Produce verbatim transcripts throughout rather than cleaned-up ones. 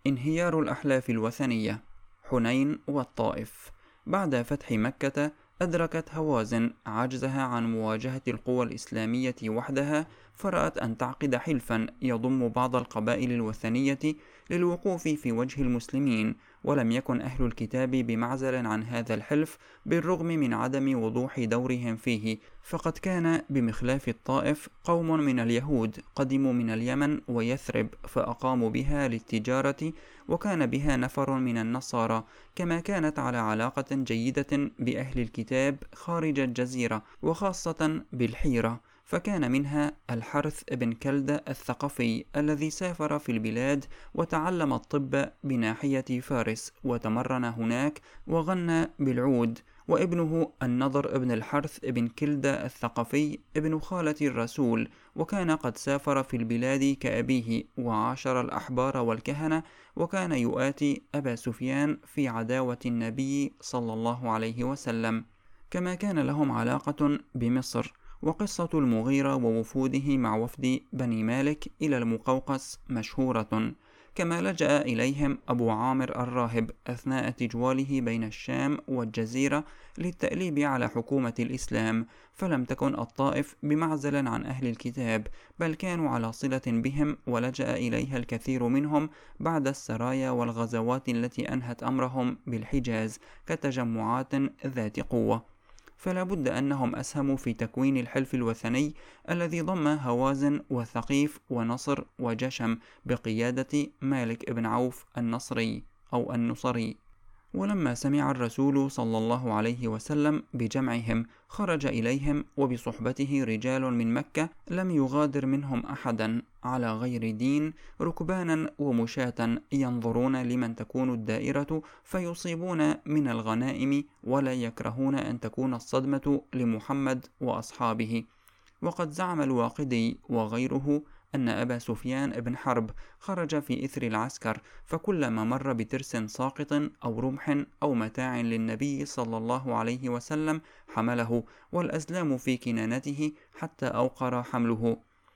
انهيار الأحلاف الوثنية. حنين والطائف. بعد فتح مكة أدركت هوازن عجزها عن مواجهة القوى الإسلامية وحدها، فرأت أن تعقد حلفا يضم بعض القبائل الوثنية للوقوف في وجه المسلمين، ولم يكن أهل الكتاب بمعزل عن هذا الحلف بالرغم من عدم وضوح دورهم فيه، فقد كان بمخلاف الطائف قوم من اليهود قدموا من اليمن ويثرب فأقاموا بها للتجارة، وكان بها نفر من النصارى، كما كانت على علاقة جيدة بأهل الكتاب خارج الجزيرة وخاصة بالحيرة، فكان منها الحرث بن كلدة الثقفي الذي سافر في البلاد وتعلم الطب بناحية فارس وتمرن هناك وغنى بالعود، وابنه النضر بن الحرث بن كلدة الثقفي ابن خالة الرسول، وكان قد سافر في البلاد كأبيه وعاشر الأحبار والكهنة، وكان يؤاتي أبا سفيان في عداوة النبي صلى الله عليه وسلم. كما كان لهم علاقة بمصر. وقصة المغيرة ووفوده مع وفد بني مالك إلى المقوقس مشهورة. كما لجأ إليهم أبو عامر الراهب أثناء تجواله بين الشام والجزيرة للتأليب على حكومة الإسلام، فلم تكن الطائف بمعزل عن أهل الكتاب، بل كانوا على صلة بهم، ولجأ إليها الكثير منهم بعد السرايا والغزوات التي أنهت أمرهم بالحجاز كتجمعات ذات قوة. فلا بد أنهم أسهموا في تكوين الحلف الوثني الذي ضم هوازن وثقيف ونصر وجشم بقيادة مالك بن عوف النصري أو النصري. ولما سمع الرسول صلى الله عليه وسلم بجمعهم خرج إليهم وبصحبته رجال من مكة لم يغادر منهم أحدا على غير دين، ركبانا ومشاة ينظرون لمن تكون الدائرة فيصيبون من الغنائم، ولا يكرهون أن تكون الصدمة لمحمد وأصحابه. وقد زعم الواقدي وغيره أن أبا سفيان بن حرب خرج في إثر العسكر، فكلما مر بترس ساقط أو رمح أو متاع للنبي صلى الله عليه وسلم حمله، والأزلام في كنانته حتى أوقر حمله.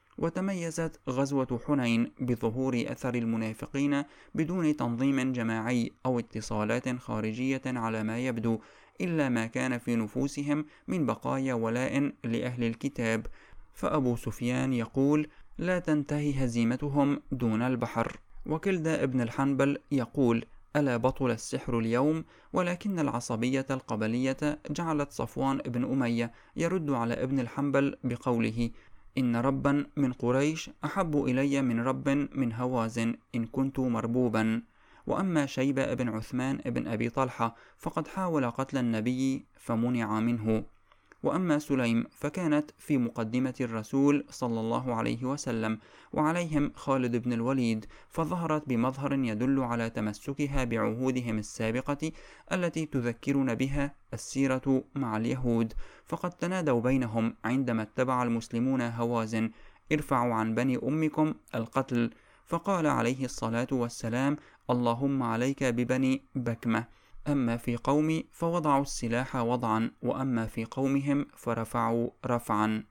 وتميزت غزوة حنين بظهور أثر المنافقين بدون تنظيم جماعي أو اتصالات خارجية على ما يبدو، إلا ما كان في نفوسهم من بقايا ولاء لأهل الكتاب. فأبو سفيان يقول: لا تنتهي هزيمتهم دون البحر. وكلدة ابن الحنبل يقول: ألا بطل السحر اليوم؟ ولكن العصبية القبلية جعلت صفوان ابن أمية يرد على ابن الحنبل بقوله: إن ربا من قريش أحب إلي من رب من هوازن إن كنت مربوبا. وأما شيبة بن عثمان بن أبي طلحة فقد حاول قتل النبي فمنع منه. وأما سليم فكانت في مقدمة الرسول صلى الله عليه وسلم، وعليهم خالد بن الوليد، فظهرت بمظهر يدل على تمسكها بعهودهم السابقة التي تذكرنا بها السيرة مع اليهود، فقد تنادوا بينهم عندما اتبع المسلمون هوازن: ارفعوا عن بني أمكم القتل، فقال عليه الصلاة والسلام: اللهم عليك ببني بكمة. أما في قومي فوضعوا السلاح وضعا، وأما في قومهم فرفعوا رفعا.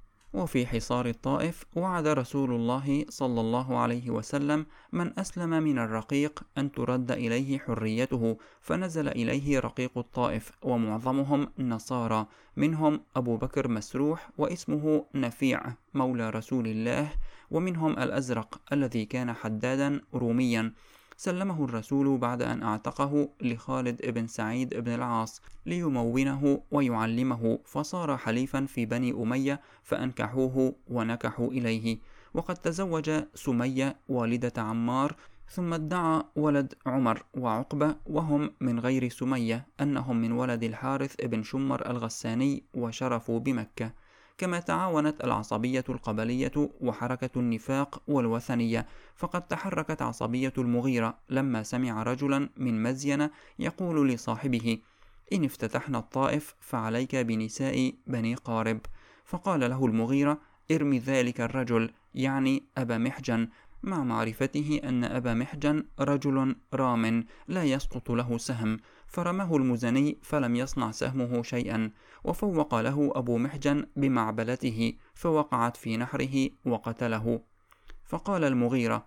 وفي حصار الطائف وعد رسول الله صلى الله عليه وسلم من أسلم من الرقيق أن ترد إليه حريته، فنزل إليه رقيق الطائف ومعظمهم نصارى، منهم أبو بكر مسروح واسمه نفيع مولى رسول الله، ومنهم الأزرق الذي كان حدادا روميا، سلمه الرسول بعد أن أعتقه لخالد بن سعيد بن العاص ليمونه ويعلمه، فصار حليفا في بني أمية فأنكحوه ونكحوا إليه. وقد تزوج سمية والدة عمار، ثم ادعى ولد عمر وعقبة وهم من غير سمية أنهم من ولد الحارث بن شمر الغساني وشرفوا بمكة. كما تعاونت العصبية القبلية وحركة النفاق والوثنية، فقد تحركت عصبية المغيرة لما سمع رجلا من مزين يقول لصاحبه: إن افتتحنا الطائف فعليك بنساء بني قارب. فقال له المغيرة: ارمي ذلك الرجل، يعني أبا محجن، مع معرفته أن أبا محجن رجل رام لا يسقط له سهم، فرماه المزني فلم يصنع سهمه شيئا، وفوق له أبو محجن بمعبلته فوقعت في نحره وقتله. فقال المغيرة: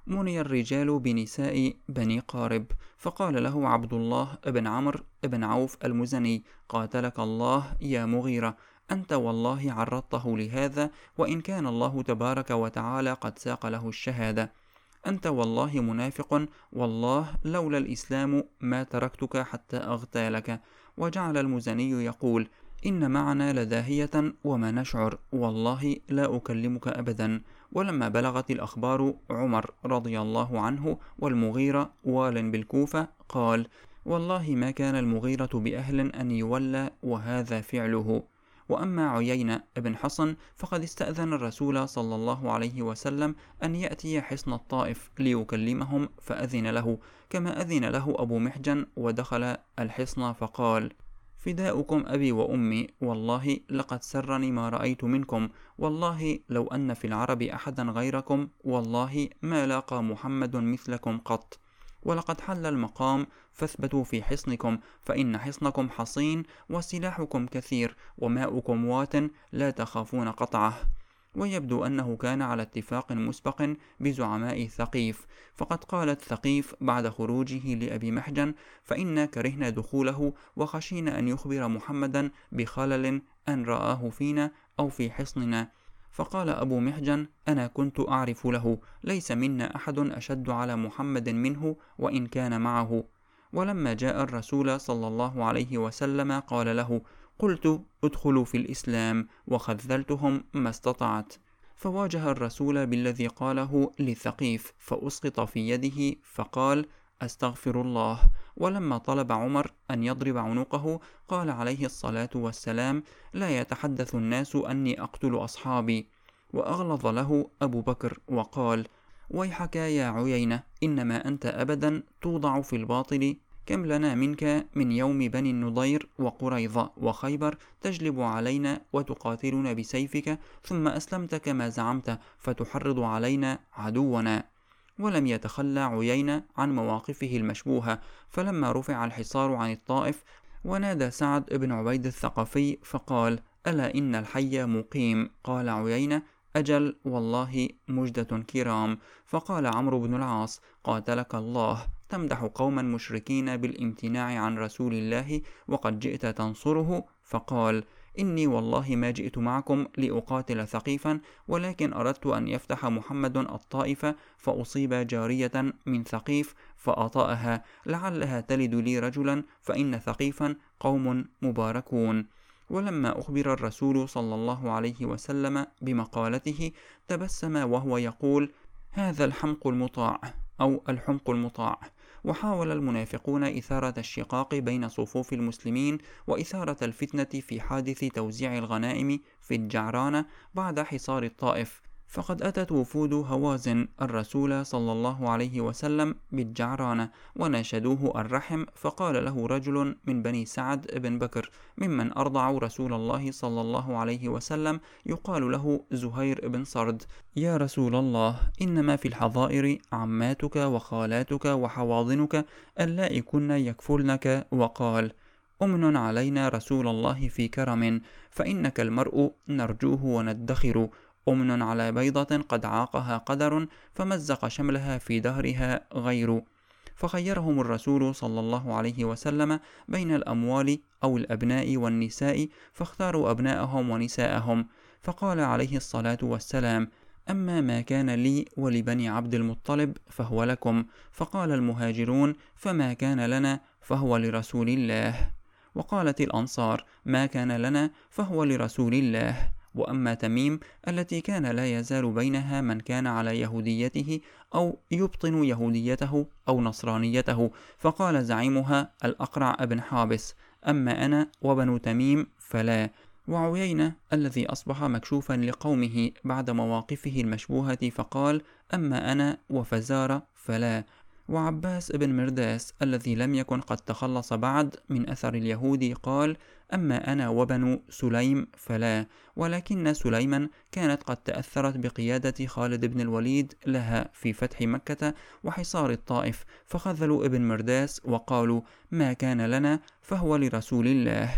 مني الرجال بنساء بني قارب. فقال له عبد الله بن عمرو بن عوف المزني: قاتلك الله يا مغيرة، أنت والله عرضته لهذا، وإن كان الله تبارك وتعالى قد ساق له الشهادة. أنت والله منافق، والله لولا الإسلام ما تركتك حتى أغتالك. وجعل المزني يقول: إن معنا لداهية وما نشعر، والله لا أكلمك أبدا. ولما بلغت الأخبار عمر رضي الله عنه والمغيرة وال بالكوفة قال: والله ما كان المغيرة بأهل أن يولى، وهذا فعله. وأما عيينة بن حصن فقد استأذن الرسول صلى الله عليه وسلم أن يأتي حصن الطائف ليكلمهم، فأذن له، كما أذن له أبو محجن، ودخل الحصن فقال: فداؤكم أبي وأمي، والله لقد سرني ما رأيت منكم، والله لو أن في العرب أحدا غيركم والله ما لاقى محمد مثلكم قط. ولقد حل المقام، فاثبتوا في حصنكم، فإن حصنكم حصين، وسلاحكم كثير، وماؤكم وات، لا تخافون قطعه. ويبدو أنه كان على اتفاق مسبق بزعماء ثقيف، فقد قالت ثقيف بعد خروجه لأبي محجن: فإنا كرهنا دخوله، وخشينا أن يخبر محمدا بخلل أن رآه فينا أو في حصننا. فقال أبو محجن: أنا كنت أعرف له، ليس منا أحد أشد على محمد منه وإن كان معه. ولما جاء الرسول صلى الله عليه وسلم قال له: قلت ادخلوا في الإسلام، وخذلتهم ما استطعت. فواجه الرسول بالذي قاله لثقيف، فأسقط في يده، فقال: أستغفر الله. ولما طلب عمر أن يضرب عنقه قال عليه الصلاة والسلام: لا يتحدث الناس أني أقتل أصحابي. وأغلظ له أبو بكر وقال: ويحك يا عيينة، إنما أنت أبدا توضع في الباطل، كم لنا منك من يوم بني النضير وقريظة وخيبر تجلب علينا وتقاتلنا بسيفك، ثم أسلمت كما زعمت فتحرض علينا عدونا. ولم يتخلى عيينة عن مواقفه المشبوهة. فلما رفع الحصار عن الطائف ونادى سعد بن عبيد الثقفي فقال: ألا إن الحي مقيم؟ قال عيينة: أجل والله مجدة كرام. فقال عمرو بن العاص: قاتلك الله، تمدح قوما مشركين بالامتناع عن رسول الله وقد جئت تنصره. فقال: إني والله ما جئت معكم لأقاتل ثقيفا، ولكن أردت أن يفتح محمد الطائف، فأصيب جارية من ثقيف فأطأها، لعلها تلد لي رجلا، فإن ثقيفا قوم مباركون. ولما أخبر الرسول صلى الله عليه وسلم بمقالته تبسم وهو يقول: هذا الحمق المطاع أو الحمق المطاع. وحاول المنافقون إثارة الشقاق بين صفوف المسلمين وإثارة الفتنة في حادث توزيع الغنائم في الجعرانة بعد حصار الطائف، فقد أتت وفود هوازن الرسول صلى الله عليه وسلم بالجعرانة وناشدوه الرحم، فقال له رجل من بني سعد بن بكر ممن أرضعوا رسول الله صلى الله عليه وسلم يقال له زهير بن صرد: يا رسول الله، إنما في الحظائر عماتك وخالاتك وحواضنك اللائي كن يكفلنك. وقال: أمن علينا رسول الله في كرم، فإنك المرء نرجوه وندخر، أمن على بيضة قد عاقها قدر، فمزق شملها في دهرها غير. فخيرهم الرسول صلى الله عليه وسلم بين الأموال أو الأبناء والنساء، فاختاروا أبناءهم ونساءهم. فقال عليه الصلاة والسلام: أما ما كان لي ولبني عبد المطلب فهو لكم. فقال المهاجرون: فما كان لنا فهو لرسول الله. وقالت الأنصار: ما كان لنا فهو لرسول الله. وأما تميم التي كان لا يزال بينها من كان على يهوديته أو يبطن يهوديته أو نصرانيته، فقال زعيمها الأقرع بن حابس: أما أنا وبنو تميم فلا. وعيينة الذي أصبح مكشوفا لقومه بعد مواقفه المشبوهة فقال: أما أنا وفزارة فلا. وعباس بن مرداس الذي لم يكن قد تخلص بعد من أثر اليهود قال: أما أنا وبنو سليم فلا. ولكن سليما كانت قد تأثرت بقيادة خالد بن الوليد لها في فتح مكة وحصار الطائف، فخذلوا ابن مرداس وقالوا: ما كان لنا فهو لرسول الله.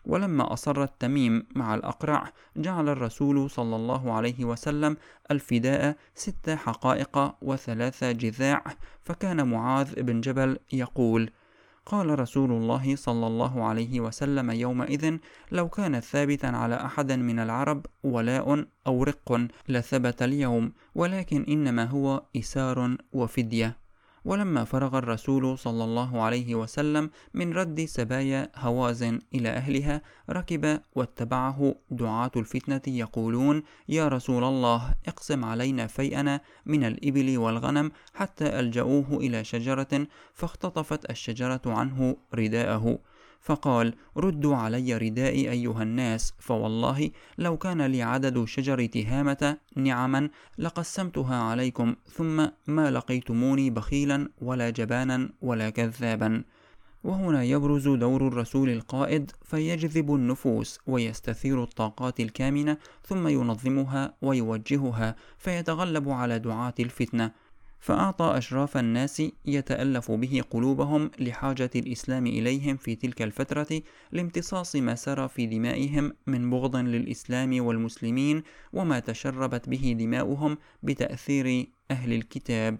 ولما أصر تميم مع الأقرع جعل الرسول صلى الله عليه وسلم الفداء ست حقائق وثلاث جذاع. فكان معاذ بن جبل يقول: قال رسول الله صلى الله عليه وسلم يومئذ: لو كان ثابتا على أحد من العرب ولاء أو رق لثبت اليوم، ولكن إنما هو إسار وفدية. ولما فرغ الرسول صلى الله عليه وسلم من رد سبايا هوازن إلى أهلها ركب واتبعه دعاة الفتنة يقولون: يا رسول الله، اقسم علينا فيئنا من الإبل والغنم، حتى ألجأوه إلى شجرة فاختطفت الشجرة عنه رداءه، فقال: ردوا علي ردائي أيها الناس، فوالله لو كان لي عدد شجر تهامة نعما لقسمتها عليكم، ثم ما لقيتموني بخيلا ولا جبانا ولا كذابا. وهنا يبرز دور الرسول القائد، فيجذب النفوس ويستثير الطاقات الكامنة، ثم ينظمها ويوجهها، فيتغلب على دعاة الفتنة. فأعطى أشراف الناس يتألف به قلوبهم لحاجة الإسلام إليهم في تلك الفترة، لامتصاص ما سرى في دمائهم من بغض للإسلام والمسلمين، وما تشربت به دماؤهم بتأثير أهل الكتاب.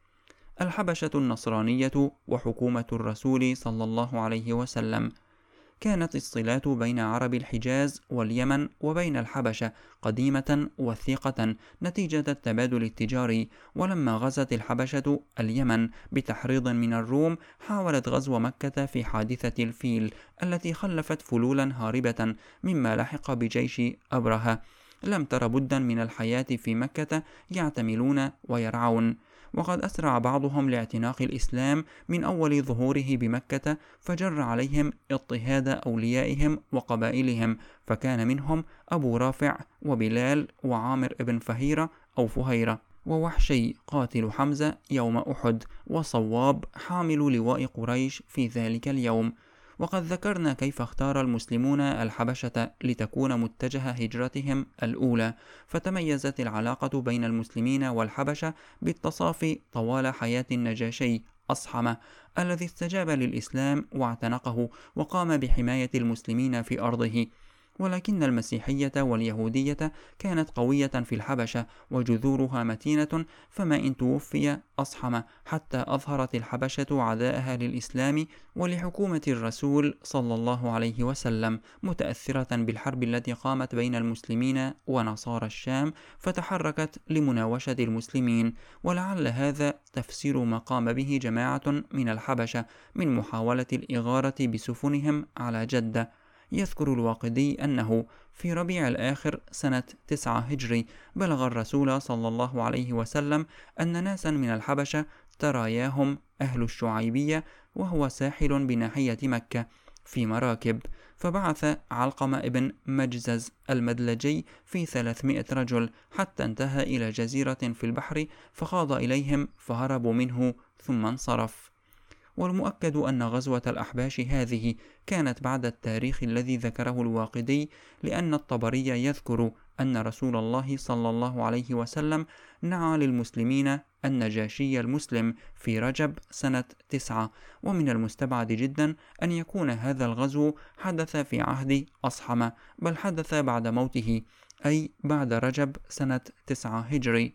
الحبشة النصرانية وحكومة الرسول صلى الله عليه وسلم. كانت الصلات بين عرب الحجاز واليمن وبين الحبشة قديمة وثيقة نتيجة التبادل التجاري. ولما غزت الحبشة اليمن بتحريض من الروم، حاولت غزو مكة في حادثة الفيل التي خلفت فلولا هاربة مما لحق بجيش أبرهة. لم تر بدا من الحياة في مكة، يعتملون ويرعون. وقد أسرع بعضهم لاعتناق الإسلام من أول ظهوره بمكة، فجر عليهم اضطهاد أوليائهم وقبائلهم، فكان منهم أبو رافع وبلال وعامر بن فهيرة أو فهيرة ووحشي قاتل حمزة يوم أحد، وصواب حامل لواء قريش في ذلك اليوم. وقد ذكرنا كيف اختار المسلمون الحبشة لتكون متجه هجرتهم الأولى، فتميزت العلاقة بين المسلمين والحبشة بالتصافي طوال حياة النجاشي أصحمة، الذي استجاب للإسلام واعتنقه وقام بحماية المسلمين في أرضه. ولكن المسيحية واليهودية كانت قوية في الحبشة وجذورها متينة، فما إن توفي أصحم حتى أظهرت الحبشة عداءها للإسلام ولحكومة الرسول صلى الله عليه وسلم، متأثرة بالحرب التي قامت بين المسلمين ونصارى الشام، فتحركت لمناوشة المسلمين. ولعل هذا تفسير ما قام به جماعة من الحبشة من محاولة الإغارة بسفنهم على جدة. يذكر الواقدي أنه في ربيع الآخر سنة تسعة هجري بلغ الرسول صلى الله عليه وسلم أن ناسا من الحبشة تراياهم أهل الشعيبية وهو ساحل بناحية مكة في مراكب، فبعث علقمة ابن مجزز المدلجي في ثلاثمائة رجل حتى انتهى إلى جزيرة في البحر، فخاض إليهم فهربوا منه ثم انصرف. والمؤكد أن غزوة الأحباش هذه كانت بعد التاريخ الذي ذكره الواقدي، لأن الطبري يذكر أن رسول الله صلى الله عليه وسلم نعى للمسلمين النجاشي المسلم في رجب سنة تسعة، ومن المستبعد جدا أن يكون هذا الغزو حدث في عهد أصحم، بل حدث بعد موته، أي بعد رجب سنة تسعة هجري.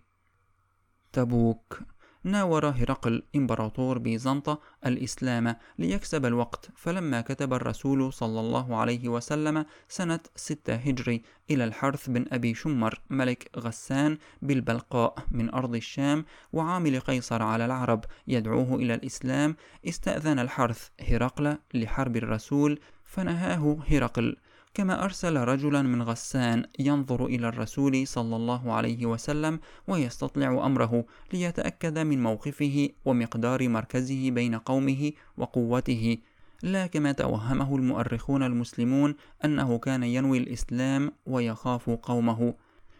تبوك. ناور هرقل إمبراطور بيزنطة الإسلام ليكسب الوقت، فلما كتب الرسول صلى الله عليه وسلم سنة ستة هجري إلى الحرث بن أبي شمر ملك غسان بالبلقاء من أرض الشام وعامل قيصر على العرب يدعوه إلى الإسلام، استأذن الحرث هرقل لحرب الرسول فنهاه هرقل، كما أرسل رجلا من غسان ينظر إلى الرسول صلى الله عليه وسلم ويستطلع أمره ليتأكد من موقفه ومقدار مركزه بين قومه وقوته، لا كما توهمه المؤرخون المسلمون أنه كان ينوي الإسلام ويخاف قومه.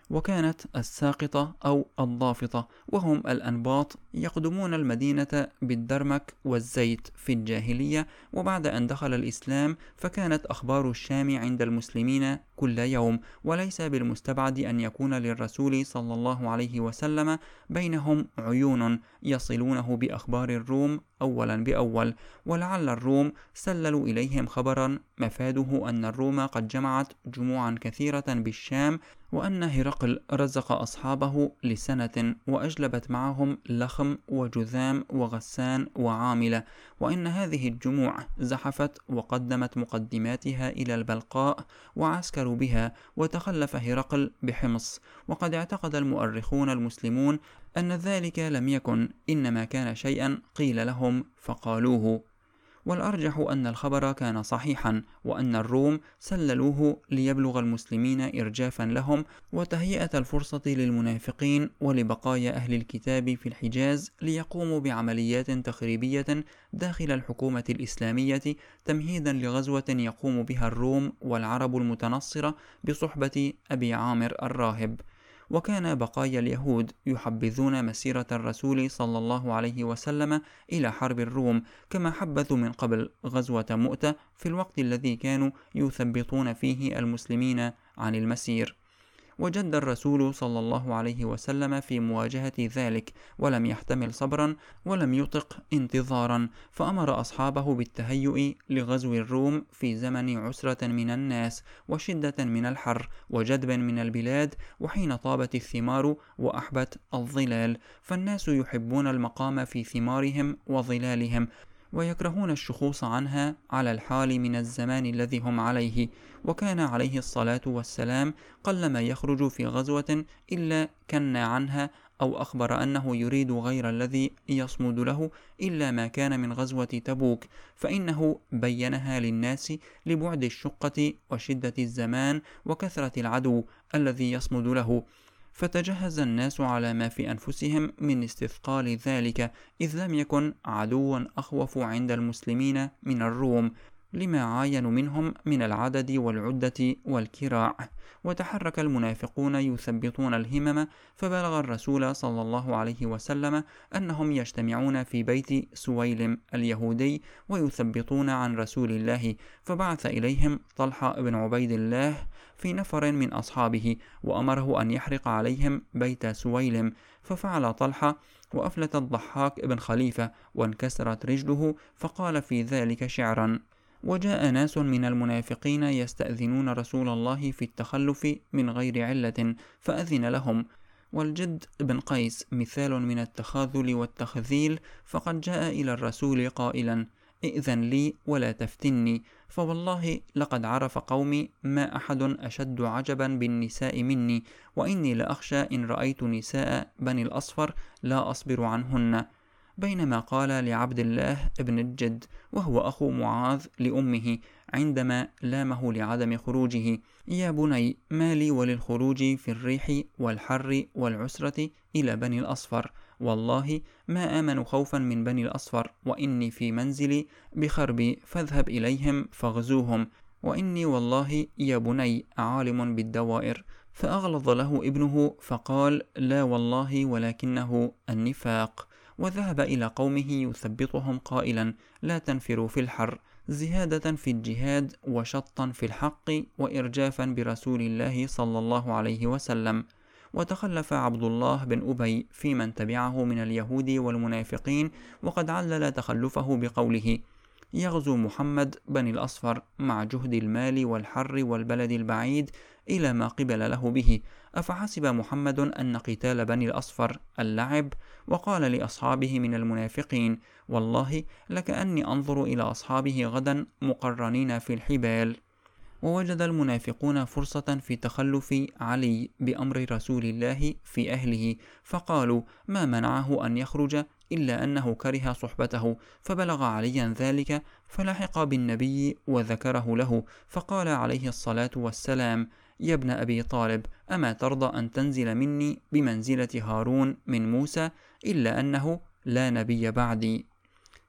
وكانت الساقطة أو الضافطة وهم الأنباط يقدمون المدينة بالدرمك والزيت في الجاهلية، وبعد أن دخل الإسلام فكانت أخبار الشام عند المسلمين كل يوم، وليس بالمستبعد أن يكون للرسول صلى الله عليه وسلم بينهم عيون يصلونه بأخبار الروم أولا بأول، ولعل الروم سللوا إليهم خبرا مفاده أن الروم قد جمعت جموعا كثيرة بالشام، وأن هرقل رزق أصحابه لسنة وأجلبت معهم لخم وجذام وغسان وعاملة، وإن هذه الجموع زحفت وقدمت مقدماتها إلى البلقاء وعسكروا بها، وتخلف هرقل بحمص. وقد اعتقد المؤرخون المسلمون أن ذلك لم يكن، إنما كان شيئا قيل لهم فقالوه، والأرجح أن الخبر كان صحيحا، وأن الروم سللوه ليبلغ المسلمين إرجافا لهم وتهيئة الفرصة للمنافقين ولبقايا أهل الكتاب في الحجاز ليقوموا بعمليات تخريبية داخل الحكومة الإسلامية، تمهيدا لغزوة يقوم بها الروم والعرب المتنصرة بصحبة أبي عامر الراهب. وكان بقايا اليهود يحبذون مسيرة الرسول صلى الله عليه وسلم إلى حرب الروم، كما حبذوا من قبل غزوة مؤتة في الوقت الذي كانوا يثبطون فيه المسلمين عن المسير. وجد الرسول صلى الله عليه وسلم في مواجهة ذلك، ولم يحتمل صبرا ولم يطق انتظارا، فأمر أصحابه بالتهيؤ لغزو الروم في زمن عسرة من الناس وشدة من الحر وجدب من البلاد، وحين طابت الثمار وأحبت الظلال، فالناس يحبون المقام في ثمارهم وظلالهم، ويكرهون الشخوص عنها على الحال من الزمان الذي هم عليه. وكان عليه الصلاة والسلام قلما يخرج في غزوة إلا كنا عنها أو أخبر أنه يريد غير الذي يصمد له، إلا ما كان من غزوة تبوك، فإنه بينها للناس لبعد الشقة وشدة الزمان وكثرة العدو الذي يصمد له، فتجهز الناس على ما في أنفسهم من استثقال ذلك، إذ لم يكن عدوا أخوف عند المسلمين من الروم لما عاينوا منهم من العدد والعدة والكراع. وتحرك المنافقون يثبطون الهمم، فبلغ الرسول صلى الله عليه وسلم أنهم يجتمعون في بيت سويلم اليهودي ويثبطون عن رسول الله، فبعث إليهم طلحة بن عبيد الله في نفر من أصحابه، وأمره أن يحرق عليهم بيت سويلم، ففعل طلحة، وأفلت الضحاك بن خليفة وانكسرت رجله، فقال في ذلك شعرا: وجاء ناس من المنافقين يستأذنون رسول الله في التخلف من غير علة فأذن لهم. والجد بن قيس مثال من التخاذل والتخذيل، فقد جاء إلى الرسول قائلا: ائذن لي ولا تفتني، فوالله لقد عرف قومي ما أحد أشد عجبا بالنساء مني، وإني لأخشى إن رأيت نساء بني الأصفر لا أصبر عنهن. بينما قال لعبد الله ابن الجد وهو أخو معاذ لأمه عندما لامه لعدم خروجه: يا بني، ما لي وللخروج في الريح والحر والعسرة إلى بني الأصفر؟ والله ما آمن خوفا من بني الأصفر، وإني في منزلي بخربي، فاذهب إليهم فاغزوهم، وإني والله يا بني عالم بالدوائر. فأغلظ له ابنه فقال: لا والله ولكنه النفاق. وذهب إلى قومه يثبطهم قائلا: لا تنفروا في الحر، زهادة في الجهاد وشطا في الحق وإرجافا برسول الله صلى الله عليه وسلم. وتخلف عبد الله بن أبي في من تبعه من اليهود والمنافقين، وقد علل تخلفه بقوله: يغزو محمد بني الأصفر مع جهد المال والحر والبلد البعيد إلى ما قبل له به، أفحسب محمد أن قتال بني الأصفر اللعب؟ وقال لأصحابه من المنافقين: والله لكأني أنظر إلى أصحابه غدا مقرنين في الحبال. ووجد المنافقون فرصة في تخلف علي بأمر رسول الله في أهله، فقالوا: ما منعه أن يخرج إلا أنه كره صحبته، فبلغ عليا ذلك، فلحق بالنبي وذكره له، فقال عليه الصلاة والسلام: يا ابن أبي طالب، أما ترضى أن تنزل مني بمنزلة هارون من موسى، إلا أنه لا نبي بعدي.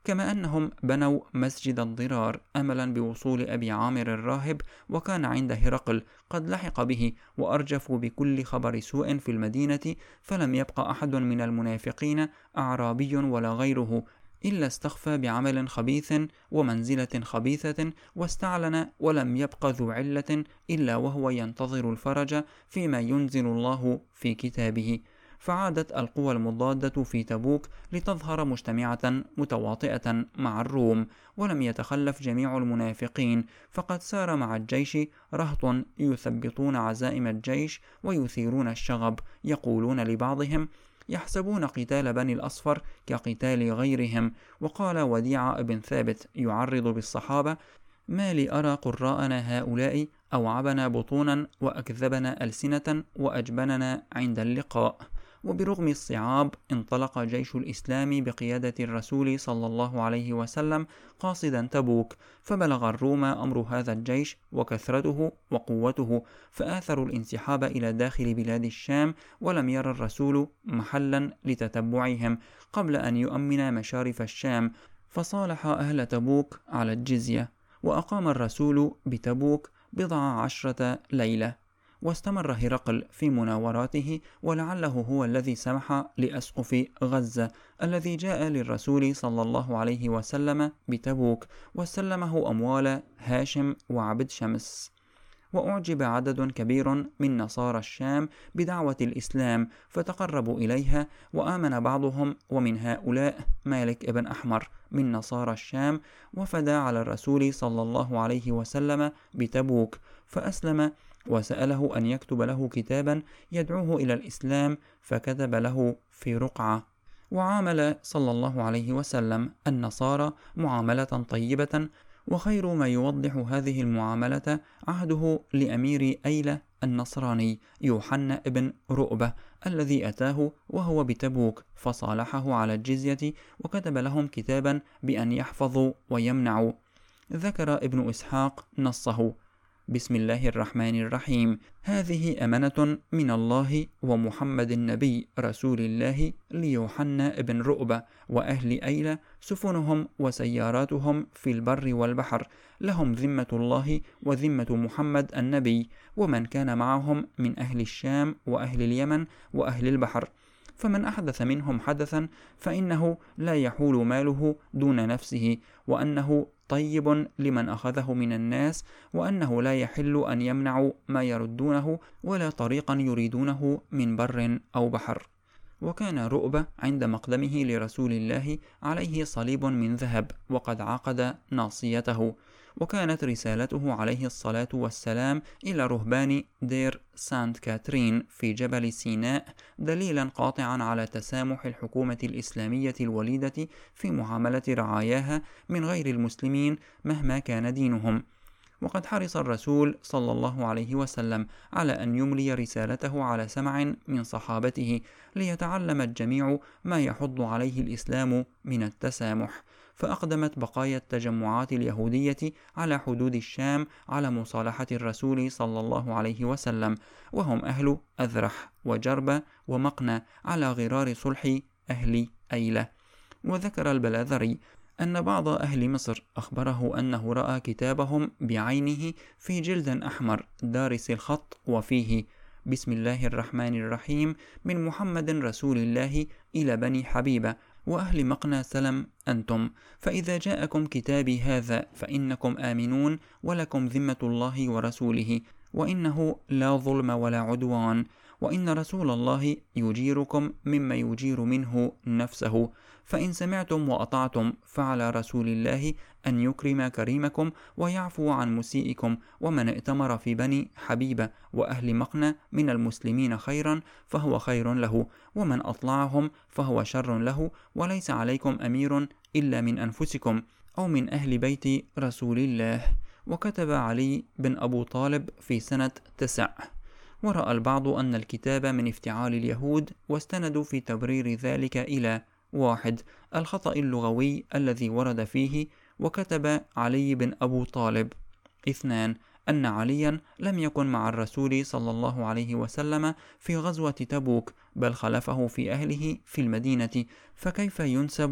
كما أنهم بنوا مسجد الضرار أملا بوصول أبي عامر الراهب، وكان عند هرقل قد لحق به، وأرجفوا بكل خبر سوء في المدينة، فلم يبق أحد من المنافقين أعرابي ولا غيره إلا استخفى بعمل خبيث ومنزلة خبيثة واستعلن، ولم يبق ذو علة إلا وهو ينتظر الفرج فيما ينزل الله في كتابه. فعادت القوى المضادة في تبوك لتظهر مجتمعة متواطئة مع الروم، ولم يتخلف جميع المنافقين، فقد سار مع الجيش رهط يثبطون عزائم الجيش ويثيرون الشغب، يقولون لبعضهم: يحسبون قتال بني الأصفر كقتال غيرهم. وقال وديع بن ثابت يعرض بالصحابة: ما لي أرى قراءنا هؤلاء أوعبنا بطونا وأكذبنا ألسنة وأجبننا عند اللقاء. وبرغم الصعاب انطلق جيش الإسلام بقيادة الرسول صلى الله عليه وسلم قاصدا تبوك، فبلغ الروم أمر هذا الجيش وكثرته وقوته، فآثروا الانسحاب إلى داخل بلاد الشام، ولم ير الرسول محلا لتتبعهم قبل أن يؤمن مشارف الشام، فصالح أهل تبوك على الجزية. وأقام الرسول بتبوك بضع عشرة ليلة، واستمر هرقل في مناوراته، ولعله هو الذي سمح لأسقف غزة الذي جاء للرسول صلى الله عليه وسلم بتبوك وسلمه أموال هاشم وعبد شمس. وأعجب عدد كبير من نصارى الشام بدعوة الإسلام فتقربوا إليها، وآمن بعضهم، ومن هؤلاء مالك ابن أحمر من نصارى الشام، وفد على الرسول صلى الله عليه وسلم بتبوك فأسلم، وسأله أن يكتب له كتابا يدعوه إلى الإسلام، فكتب له في رقعة. وعامل صلى الله عليه وسلم النصارى معاملة طيبة، وخير ما يوضح هذه المعاملة عهده لأمير أيلة النصراني يوحنا ابن رؤبة الذي أتاه وهو بتبوك، فصالحه على الجزية وكتب لهم كتابا بأن يحفظوا ويمنعوا. ذكر ابن إسحاق نصه: بسم الله الرحمن الرحيم. هذه أمانة من الله ومحمد النبي رسول الله ليوحنا ابن رؤبة وأهل أيلة، سفنهم وسياراتهم في البر والبحر، لهم ذمة الله وذمة محمد النبي، ومن كان معهم من أهل الشام وأهل اليمن وأهل البحر، فمن أحدث منهم حدثا فإنه لا يحول ماله دون نفسه، وأنه طيب لمن أخذه من الناس، وأنه لا يحل أن يمنعوا ما يردونه ولا طريقا يريدونه من بر أو بحر. وكان رؤبة عند مقدمه لرسول الله عليه صليب من ذهب وقد عقد ناصيته، وكانت رسالته عليه الصلاة والسلام إلى رهبان دير سانت كاترين في جبل سيناء دليلا قاطعا على تسامح الحكومة الإسلامية الوليدة في معاملة رعاياها من غير المسلمين مهما كان دينهم. وقد حرص الرسول صلى الله عليه وسلم على أن يملي رسالته على سمع من صحابته ليتعلم الجميع ما يحض عليه الإسلام من التسامح، فأقدمت بقايا التجمعات اليهودية على حدود الشام على مصالحة الرسول صلى الله عليه وسلم، وهم أهل أذرح وجربة ومقنى على غرار صلح أهل أيلة. وذكر البلاذري أن بعض أهل مصر أخبره أنه رأى كتابهم بعينه في جلد أحمر دارس الخط، وفيه: بسم الله الرحمن الرحيم، من محمد رسول الله إلى بني حبيبة وأهل مقنى سلم أنتم، فإذا جاءكم كتابي هذا فإنكم آمنون، ولكم ذمة الله ورسوله، وإنه لا ظلم ولا عدوان، وإن رسول الله يجيركم مما يجير منه نفسه، فإن سمعتم وأطعتم فعلى رسول الله أن يكرم كريمكم ويعفو عن مسيئكم، ومن ائتمر في بني حبيبة وأهل مقنى من المسلمين خيرا فهو خير له، ومن أطلعهم فهو شر له، وليس عليكم أمير إلا من أنفسكم أو من أهل بيت رسول الله. وكتب علي بن أبو طالب في سنة تسع. ورأى البعض أن الكتاب من افتعال اليهود، واستندوا في تبرير ذلك إلى: واحد، الخطأ اللغوي الذي ورد فيه، وكتب علي بن أبو طالب. اثنان، أن عليا لم يكن مع الرسول صلى الله عليه وسلم في غزوة تبوك، بل خلفه في أهله في المدينة، فكيف ينسب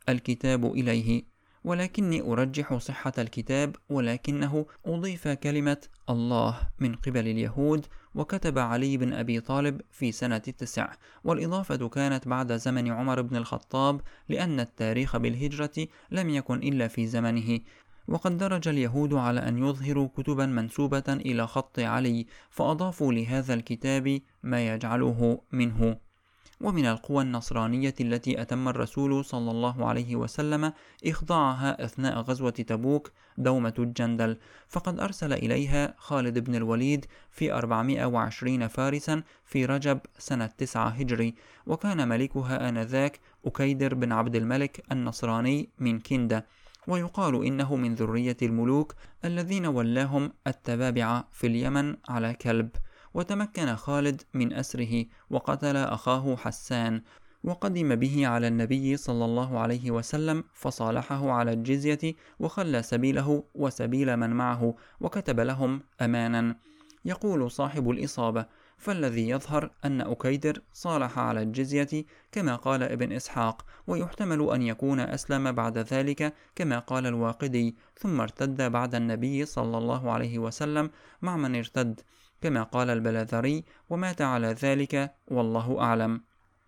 الكتاب إليه، ولكني أرجح صحة الكتاب، ولكنه أضيف كلمة الله من قبل اليهود، وكتب علي بن أبي طالب في سنة التسع، والإضافة كانت بعد زمن عمر بن الخطاب، لأن التاريخ بالهجرة لم يكن إلا في زمنه. وقد درج اليهود على أن يظهروا كتبا منسوبة إلى خط علي، فأضافوا لهذا الكتاب ما يجعله منه. ومن القوى النصرانية التي أتم الرسول صلى الله عليه وسلم إخضاعها أثناء غزوة تبوك دومة الجندل، فقد أرسل إليها خالد بن الوليد في أربعمائة وعشرين فارسا في رجب سنة تسعة هجري، وكان ملكها آنذاك أكيدر بن عبد الملك النصراني من كندة، ويقال إنه من ذرية الملوك الذين ولاهم التبابع في اليمن على كلب. وتمكن خالد من أسره وقتل أخاه حسان، وقدم به على النبي صلى الله عليه وسلم فصالحه على الجزية، وخلى سبيله وسبيل من معه، وكتب لهم أمانا. يقول صاحب الإصابة: فالذي يظهر أن أكيدر صالح على الجزية كما قال ابن إسحاق، ويحتمل أن يكون أسلم بعد ذلك كما قال الواقدي، ثم ارتد بعد النبي صلى الله عليه وسلم مع من ارتد كما قال البلاذري، ومات على ذلك والله أعلم.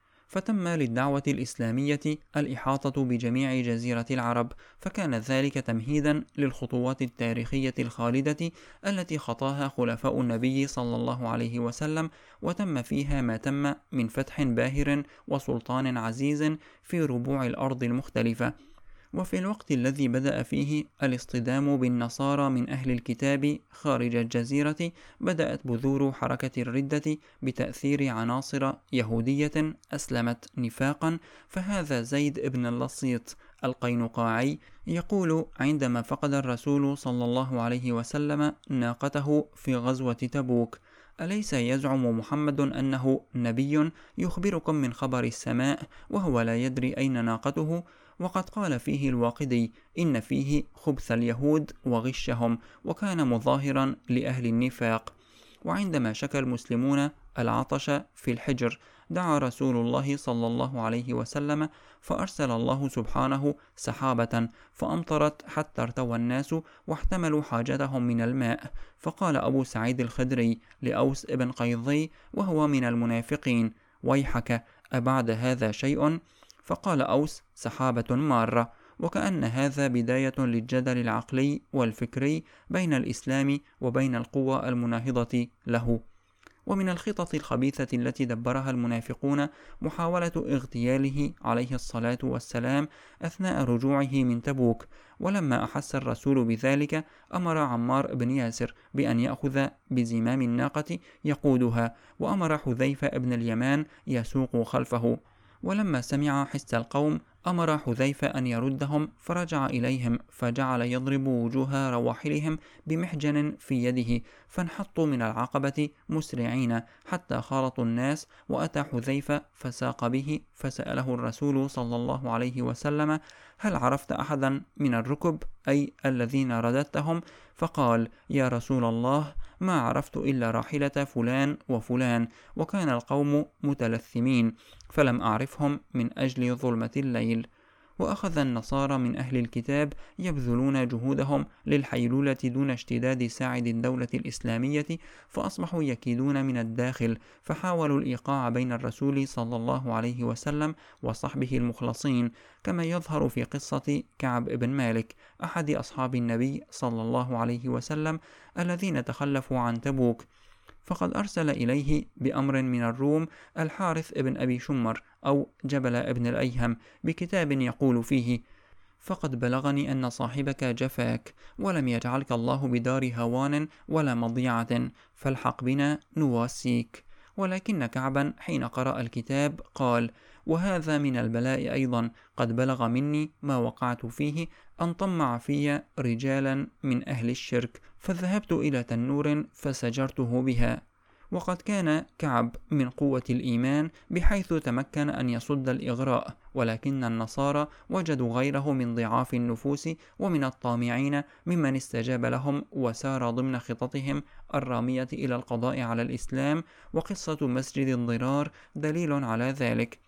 فتم للدعوة الإسلامية الإحاطة بجميع جزيرة العرب، فكان ذلك تمهيدا للخطوات التاريخية الخالدة التي خطاها خلفاء النبي صلى الله عليه وسلم، وتم فيها ما تم من فتح باهر وسلطان عزيز في ربوع الأرض المختلفة. وفي الوقت الذي بدأ فيه الاصطدام بالنصارى من أهل الكتاب خارج الجزيرة، بدأت بذور حركة الردة بتأثير عناصر يهودية أسلمت نفاقا. فهذا زيد بن اللصيط القينقاعي يقول: عندما فقد الرسول صلى الله عليه وسلم ناقته في غزوة تبوك: أليس يزعم محمد أنه نبي يخبركم من خبر السماء وهو لا يدري أين ناقته؟ وقد قال فيه الواقدي: إن فيه خبث اليهود وغشهم، وكان مظاهرا لأهل النفاق. وعندما شكى المسلمون العطش في الحجر، دعا رسول الله صلى الله عليه وسلم، فأرسل الله سبحانه سحابة فأمطرت حتى ارتوى الناس واحتملوا حاجتهم من الماء. فقال أبو سعيد الخدري لأوس بن قيظي وهو من المنافقين: ويحك، أبعد هذا شيء؟ فقال أوس: سحابة مارة. وكأن هذا بداية للجدل العقلي والفكري بين الإسلام وبين القوى المناهضة له. ومن الخطط الخبيثة التي دبرها المنافقون محاولة اغتياله عليه الصلاة والسلام أثناء رجوعه من تبوك، ولما أحس الرسول بذلك أمر عمار بن ياسر بأن يأخذ بزمام الناقة يقودها، وأمر حذيفة بن اليمان يسوق خلفه. ولما سمع حس القوم أمر حذيفة أن يردهم، فرجع إليهم فجعل يضرب وجوه رواحلهم بمحجن في يده، فانحطوا من العقبة مسرعين حتى خالطوا الناس، وأتى حذيفة فساق به، فسأله الرسول صلى الله عليه وسلم: هل عرفت أحدا من الركب، أي الذين رددتهم؟ فقال: يا رسول الله، ما عرفت إلا راحلة فلان وفلان، وكان القوم متلثمين فلم أعرفهم من أجل ظلمة الليل. وأخذ النصارى من أهل الكتاب يبذلون جهودهم للحيلولة دون اشتداد ساعد الدولة الإسلامية، فأصبحوا يكيدون من الداخل، فحاولوا الإيقاع بين الرسول صلى الله عليه وسلم وصحبه المخلصين، كما يظهر في قصة كعب بن مالك أحد أصحاب النبي صلى الله عليه وسلم الذين تخلفوا عن تبوك. فقد أرسل إليه بأمر من الروم الحارث ابن أبي شمر أو جبل ابن الأيهم بكتاب يقول فيه: فقد بلغني أن صاحبك جفاك، ولم يجعلك الله بدار هوان ولا مضيعة، فالحق بنا نواسيك. ولكن كعبا حين قرأ الكتاب قال: وهذا من البلاء أيضا، قد بلغ مني ما وقعت فيه أن طمع في رجالا من أهل الشرك، فذهبت إلى تنور فسجرته بها. وقد كان كعب من قوة الإيمان بحيث تمكن أن يصد الإغراء، ولكن النصارى وجدوا غيره من ضعاف النفوس ومن الطامعين ممن استجاب لهم وسار ضمن خططهم الرامية إلى القضاء على الإسلام. وقصة مسجد الضرار دليل على ذلك.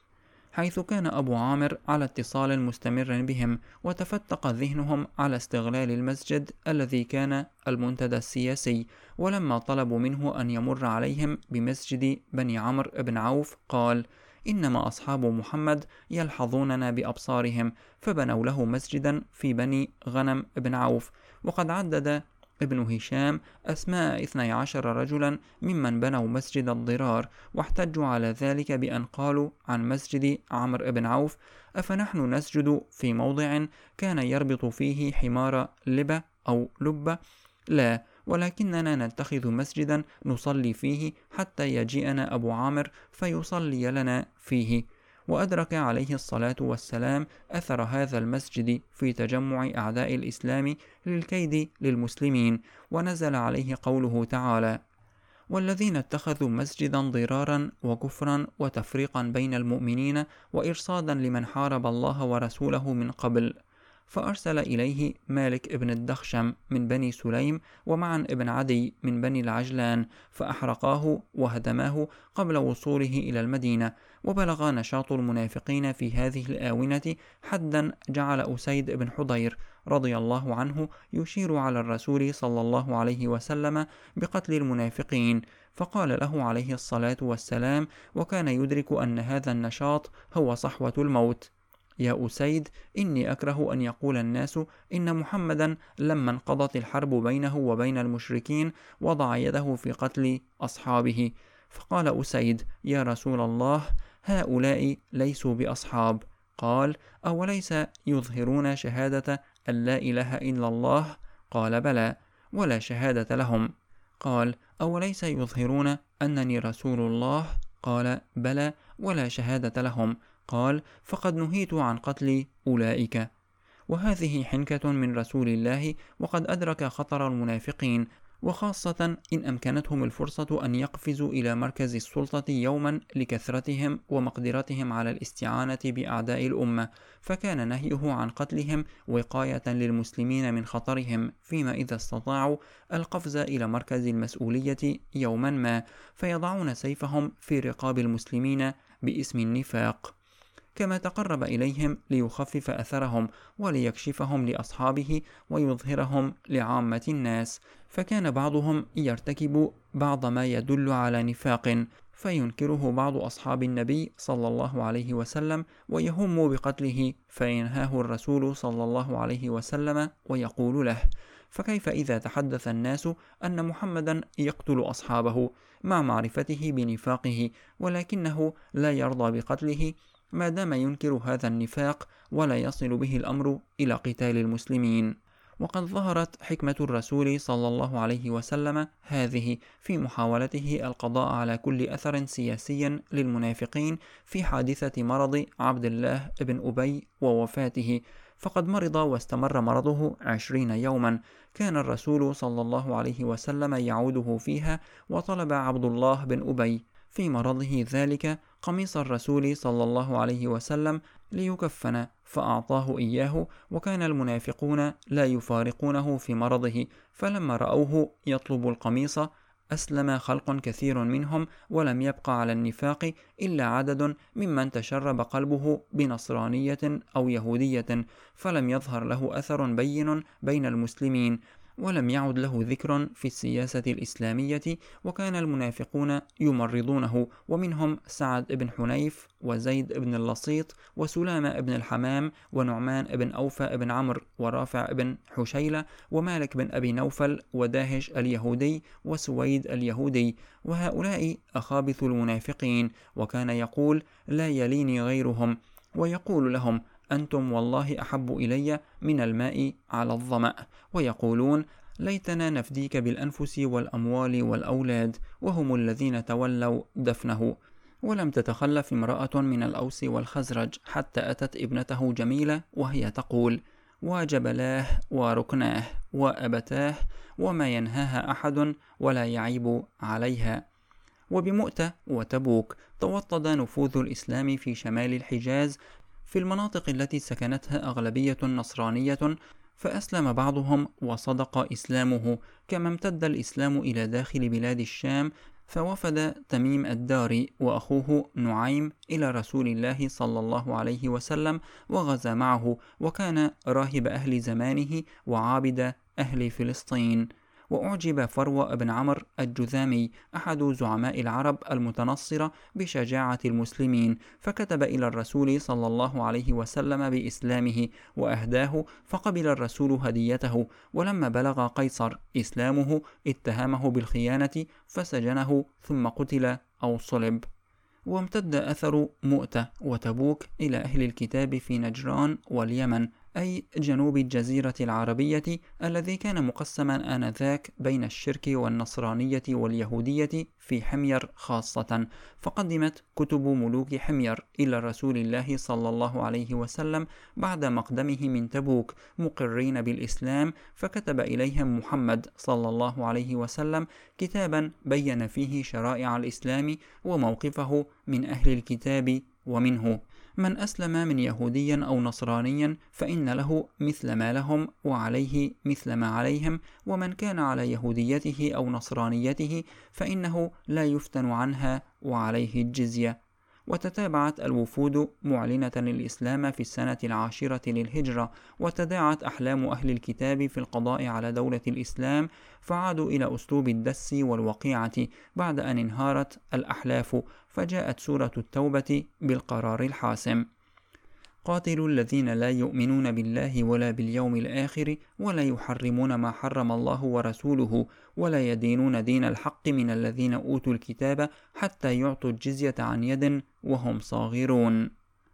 حيث كان أبو عامر على اتصال مستمر بهم، وتفتق ذهنهم على استغلال المسجد الذي كان المنتدى السياسي. ولما طلبوا منه أن يمر عليهم بمسجد بني عمرو بن عوف قال: إنما أصحاب محمد يلحظوننا بأبصارهم، فبنوا له مسجدا في بني غنم بن عوف. وقد عدد ابن هشام أسماء اثني عشر رجلا ممن بنوا مسجد الضرار، واحتجوا على ذلك بأن قالوا عن مسجد عمرو بن عوف: أفنحن نسجد في موضع كان يربط فيه حمار لبة أو لبة؟ لا، ولكننا نتخذ مسجدا نصلي فيه حتى يجيئنا أبو عامر فيصلي لنا فيه. وأدرك عليه الصلاة والسلام أثر هذا المسجد في تجمع أعداء الإسلام للكيد للمسلمين، ونزل عليه قوله تعالى: والذين اتخذوا مسجدا ضرارا وكفرا وتفريقا بين المؤمنين وإرصادا لمن حارب الله ورسوله من قبل. فأرسل إليه مالك ابن الدخشم من بني سليم ومعن ابن عدي من بني العجلان، فأحرقاه وهدماه قبل وصوله إلى المدينة. وبلغ نشاط المنافقين في هذه الآونة حدا جعل أسيد بن حضير رضي الله عنه يشير على الرسول صلى الله عليه وسلم بقتل المنافقين، فقال له عليه الصلاة والسلام، وكان يدرك أن هذا النشاط هو صحوة الموت: يا أسيد، إني أكره أن يقول الناس إن محمدا لما انقضت الحرب بينه وبين المشركين وضع يده في قتل أصحابه. فقال أسيد: يا رسول الله، هؤلاء ليسوا بأصحاب. قال: أوليس يظهرون شهادة أن لا إله إلا الله؟ قال: بلى، ولا شهادة لهم. قال: أوليس يظهرون أنني رسول الله؟ قال: بلى، ولا شهادة لهم. قال: فقد نهيت عن قتل أولئك. وهذه حنكة من رسول الله، وقد أدرك خطر المنافقين، وخاصة إن أمكنتهم الفرصة أن يقفزوا إلى مركز السلطة يوما لكثرتهم ومقدرتهم على الاستعانة بأعداء الأمة، فكان نهيه عن قتلهم وقاية للمسلمين من خطرهم، فيما إذا استطاعوا القفز إلى مركز المسؤولية يوما ما، فيضعون سيفهم في رقاب المسلمين باسم النفاق. كما تقرب إليهم ليخفف أثرهم وليكشفهم لأصحابه ويظهرهم لعامة الناس، فكان بعضهم يرتكب بعض ما يدل على نفاق فينكره بعض أصحاب النبي صلى الله عليه وسلم ويهم بقتله، فينهاه الرسول صلى الله عليه وسلم ويقول له: فكيف إذا تحدث الناس أن محمدا يقتل أصحابه مع معرفته بنفاقه، ولكنه لا يرضى بقتله ما دام ينكر هذا النفاق ولا يصل به الأمر إلى قتال المسلمين. وقد ظهرت حكمة الرسول صلى الله عليه وسلم هذه في محاولته القضاء على كل أثر سياسي للمنافقين في حادثة مرض عبد الله بن أبي ووفاته، فقد مرض واستمر مرضه عشرين يوما، كان الرسول صلى الله عليه وسلم يعوده فيها، وطلب عبد الله بن أبي في مرضه ذلك قميص الرسول صلى الله عليه وسلم ليكفن، فأعطاه إياه، وكان المنافقون لا يفارقونه في مرضه، فلما رأوه يطلب القميص أسلم خلق كثير منهم، ولم يبق على النفاق إلا عدد ممن تشرب قلبه بنصرانية أو يهودية، فلم يظهر له أثر بين بين المسلمين، ولم يعد له ذكر في السياسة الإسلامية، وكان المنافقون يمرضونه، ومنهم سعد بن حنيف وزيد بن اللصيط وسلامة بن الحمام ونعمان بن أوفى بن عمرو ورافع بن حشيلة ومالك بن أبي نوفل وداهش اليهودي وسويد اليهودي، وهؤلاء أخابث المنافقين. وكان يقول: لا يليني غيرهم، ويقول لهم: أنتم والله أحب إلي من الماء على الظمأ، ويقولون: ليتنا نفديك بالأنفس والأموال والأولاد، وهم الذين تولوا دفنه. ولم تتخلف امرأة من الأوس والخزرج حتى أتت ابنته جميلة وهي تقول: وجبلاه وركناه وأبتاه، وما ينهاها أحد ولا يعيب عليها. وبمؤتة وتبوك توطد نفوذ الإسلام في شمال الحجاز، في المناطق التي سكنتها أغلبية نصرانية، فأسلم بعضهم وصدق إسلامه، كما امتد الإسلام إلى داخل بلاد الشام، فوفد تميم الداري وأخوه نعيم إلى رسول الله صلى الله عليه وسلم وغزا معه، وكان راهب أهل زمانه وعابد أهل فلسطين. وأعجب فروة بن عمرو الجذامي أحد زعماء العرب المتنصرة بشجاعة المسلمين، فكتب إلى الرسول صلى الله عليه وسلم بإسلامه وأهداه، فقبل الرسول هديته. ولما بلغ قيصر إسلامه اتهمه بالخيانة فسجنه ثم قتل أو صلب. وامتد أثر مؤتة وتبوك إلى أهل الكتاب في نجران واليمن، أي جنوب الجزيرة العربية الذي كان مقسما آنذاك بين الشرك والنصرانية واليهودية في حمير خاصة. فقدمت كتب ملوك حمير إلى رسول الله صلى الله عليه وسلم بعد مقدمه من تبوك مقرين بالإسلام، فكتب إليهم محمد صلى الله عليه وسلم كتابا بين فيه شرائع الإسلام وموقفه من أهل الكتاب، ومنه: من أسلم من يهودي أو نصراني فإن له مثل ما لهم وعليه مثل ما عليهم، ومن كان على يهوديته أو نصرانيته فإنه لا يفتن عنها وعليه الجزية. وتتابعت الوفود معلنة الإسلام في السنة العاشرة للهجرة، وتداعت أحلام أهل الكتاب في القضاء على دولة الإسلام، فعادوا إلى أسلوب الدس والوقيعة بعد أن انهارت الأحلاف، فجاءت سورة التوبة بالقرار الحاسم: قاتلوا الذين لا يؤمنون بالله ولا باليوم الآخر ولا يحرمون ما حرم الله ورسوله ولا يدينون دين الحق من الذين أوتوا الكتاب حتى يعطوا الجزية عن يد وهم صاغرون.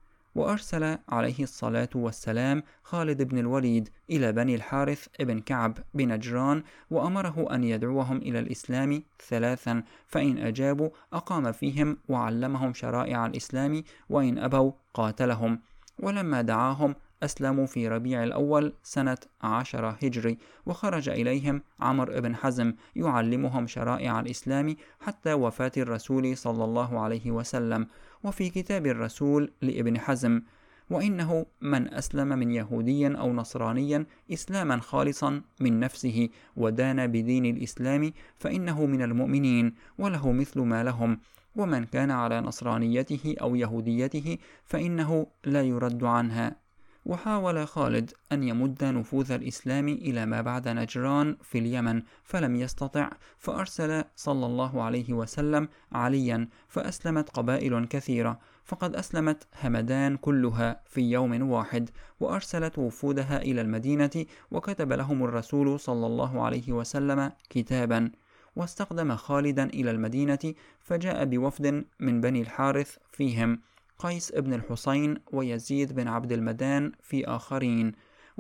وأرسل عليه الصلاة والسلام خالد بن الوليد إلى بني الحارث بن كعب بنجران، وأمره أن يدعوهم إلى الإسلام ثلاثا، فإن أجابوا أقام فيهم وعلمهم شرائع الإسلام، وإن أبوا قاتلهم. ولما دعاهم أسلموا في ربيع الأول سنة عشرة هجري، وخرج إليهم عمرو بن حزم يعلمهم شرائع الإسلام حتى وفاة الرسول صلى الله عليه وسلم. وفي كتاب الرسول لابن حزم: وإنه من أسلم من يهودي أو نصراني إسلاما خالصا من نفسه ودان بدين الإسلام فإنه من المؤمنين وله مثل ما لهم، ومن كان على نصرانيته أو يهوديته فإنه لا يرد عنها. وحاول خالد أن يمد نفوذ الإسلام إلى ما بعد نجران في اليمن فلم يستطع، فأرسل صلى الله عليه وسلم عليا، فأسلمت قبائل كثيرة، فقد أسلمت همدان كلها في يوم واحد، وأرسلت وفودها إلى المدينة، وكتب لهم الرسول صلى الله عليه وسلم كتابا. واستقدم خالدا إلى المدينة، فجاء بوفد من بني الحارث فيهم قيس بن الحسين ويزيد بن عبد المدان في آخرين.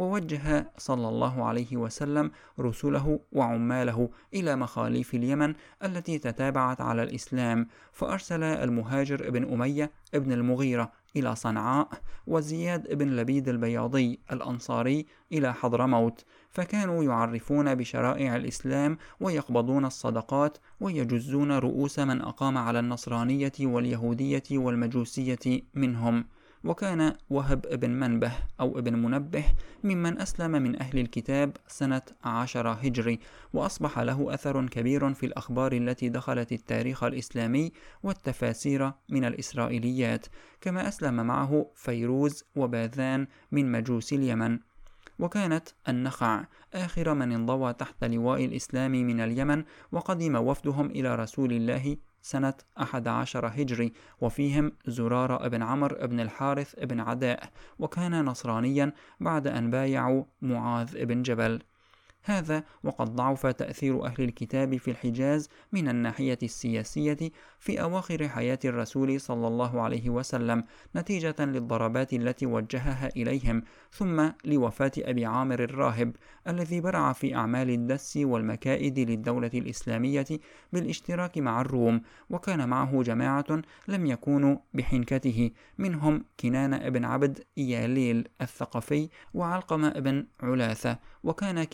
ووجه صلى الله عليه وسلم رسله وعماله إلى مخاليف اليمن التي تتابعت على الإسلام، فأرسل المهاجر بن أمية بن المغيرة إلى صنعاء، وزياد بن لبيد البياضي الأنصاري إلى حضرموت، فكانوا يعرفون بشرائع الإسلام ويقبضون الصدقات ويجزون رؤوس من أقام على النصرانية واليهودية والمجوسية منهم. وكان وهب بن منبه أو ابن منبه ممن أسلم من أهل الكتاب سنة عشرة هجري، وأصبح له أثر كبير في الأخبار التي دخلت التاريخ الإسلامي والتفاسير من الإسرائيليات، كما أسلم معه فيروز وباذان من مجوس اليمن. وكانت النخع آخر من انضوى تحت لواء الإسلام من اليمن، وقدم وفدهم إلى رسول الله سنة أحد عشر هجري، وفيهم زرار بن عمرو بن الحارث بن عداء، وكان نصرانيا بعد أن بايعوا معاذ بن جبل. هذا وقد ضعف تأثير أهل الكتاب في الحجاز من الناحية السياسية في أواخر حياة الرسول صلى الله عليه وسلم نتيجة للضربات التي وجهها إليهم، ثم لوفاة أبي عامر الراهب الذي برع في أعمال الدس والمكائد للدولة الإسلامية بالاشتراك مع الروم، وكان معه جماعة لم يكونوا بحنكته، منهم كنانة بن عبد إياليل الثقفي وعلقمة بن علاثة. وكان كنانة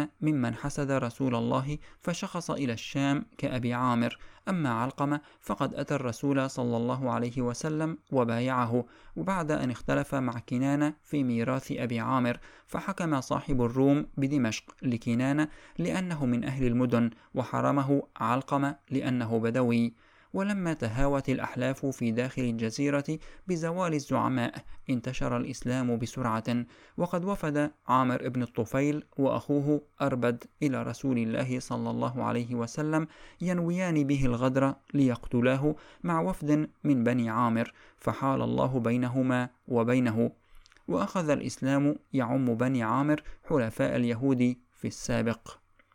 ممن حسد رسول الله فشخص إلى الشام كأبي عامر. أما علقمة فقد أتى الرسول صلى الله عليه وسلم وبايعه، وبعد أن اختلف مع كنانة في ميراث أبي عامر، فحكم صاحب الروم بدمشق لكنانة لأنه من أهل المدن، وحرمه علقمة لأنه بدوي. ولما تهاوت الأحلاف في داخل الجزيرة بزوال الزعماء انتشر الإسلام بسرعة، وقد وفد عامر بن الطفيل وأخوه أربد إلى رسول الله صلى الله عليه وسلم ينويان به الغدر ليقتلاه مع وفد من بني عامر، فحال الله بينهما وبينه، وأخذ الإسلام يعم بني عامر حلفاء اليهود في السابق.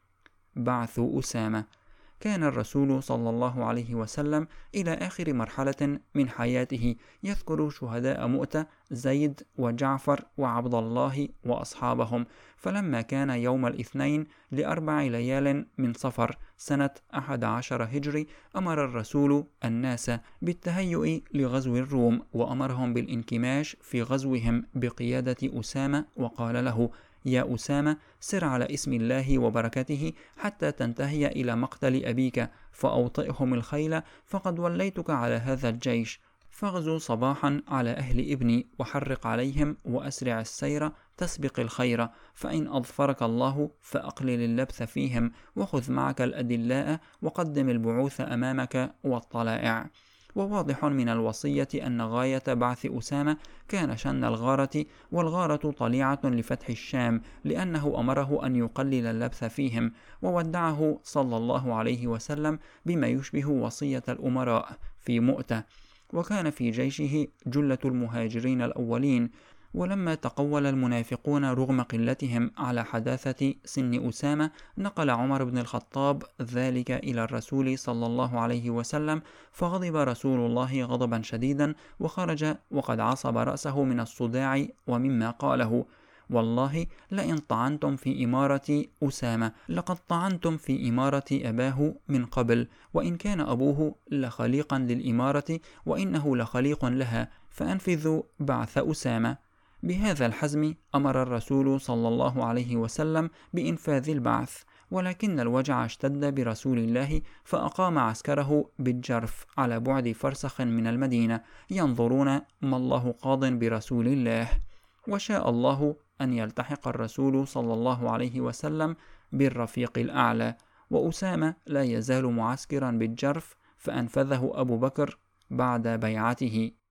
بعث أسامة. كان الرسول صلى الله عليه وسلم إلى آخر مرحلة من حياته يذكر شهداء مؤتة زيد وجعفر وعبد الله وأصحابهم، فلما كان يوم الاثنين لأربع ليال من صفر سنة أحد عشر هجري أمر الرسول الناس بالتهيؤ لغزو الروم، وأمرهم بالانكماش في غزوهم بقيادة أسامة، وقال له: يا أسامة، سر على اسم الله وبركته حتى تنتهي إلى مقتل أبيك، فأوطئهم الخيل، فقد وليتك على هذا الجيش، فاغزو صباحا على أهل ابني وحرق عليهم وأسرع السير تسبق الخير، فإن أظفرك الله فأقلل اللبث فيهم، وخذ معك الأدلاء وقدم البعوث أمامك والطلائع. وواضح من الوصية أن غاية بعث أسامة كان شن الغارة، والغارة طليعة لفتح الشام، لأنه أمره أن يقلل اللبث فيهم، وودعه صلى الله عليه وسلم بما يشبه وصية الأمراء في مؤتة. وكان في جيشه جلة المهاجرين الأولين. ولما تقول المنافقون رغم قلتهم على حداثة سن أسامة، نقل عمر بن الخطاب ذلك إلى الرسول صلى الله عليه وسلم، فغضب رسول الله غضبا شديدا، وخرج وقد عصب رأسه من الصداع ومما قاله: والله لئن طعنتم في إمارة أسامة لقد طعنتم في إمارة أباه من قبل، وإن كان أبوه لخليقا للإمارة وإنه لخليق لها، فأنفذوا بعث أسامة. بهذا الحزم أمر الرسول صلى الله عليه وسلم بإنفاذ البعث، ولكن الوجع اشتد برسول الله، فأقام عسكره بالجرف على بعد فرسخ من المدينة، ينظرون ما الله قاض برسول الله. وشاء الله أن يلتحق الرسول صلى الله عليه وسلم بالرفيق الأعلى، وأسامة لا يزال معسكرا بالجرف، فأنفذه أبو بكر بعد بيعته.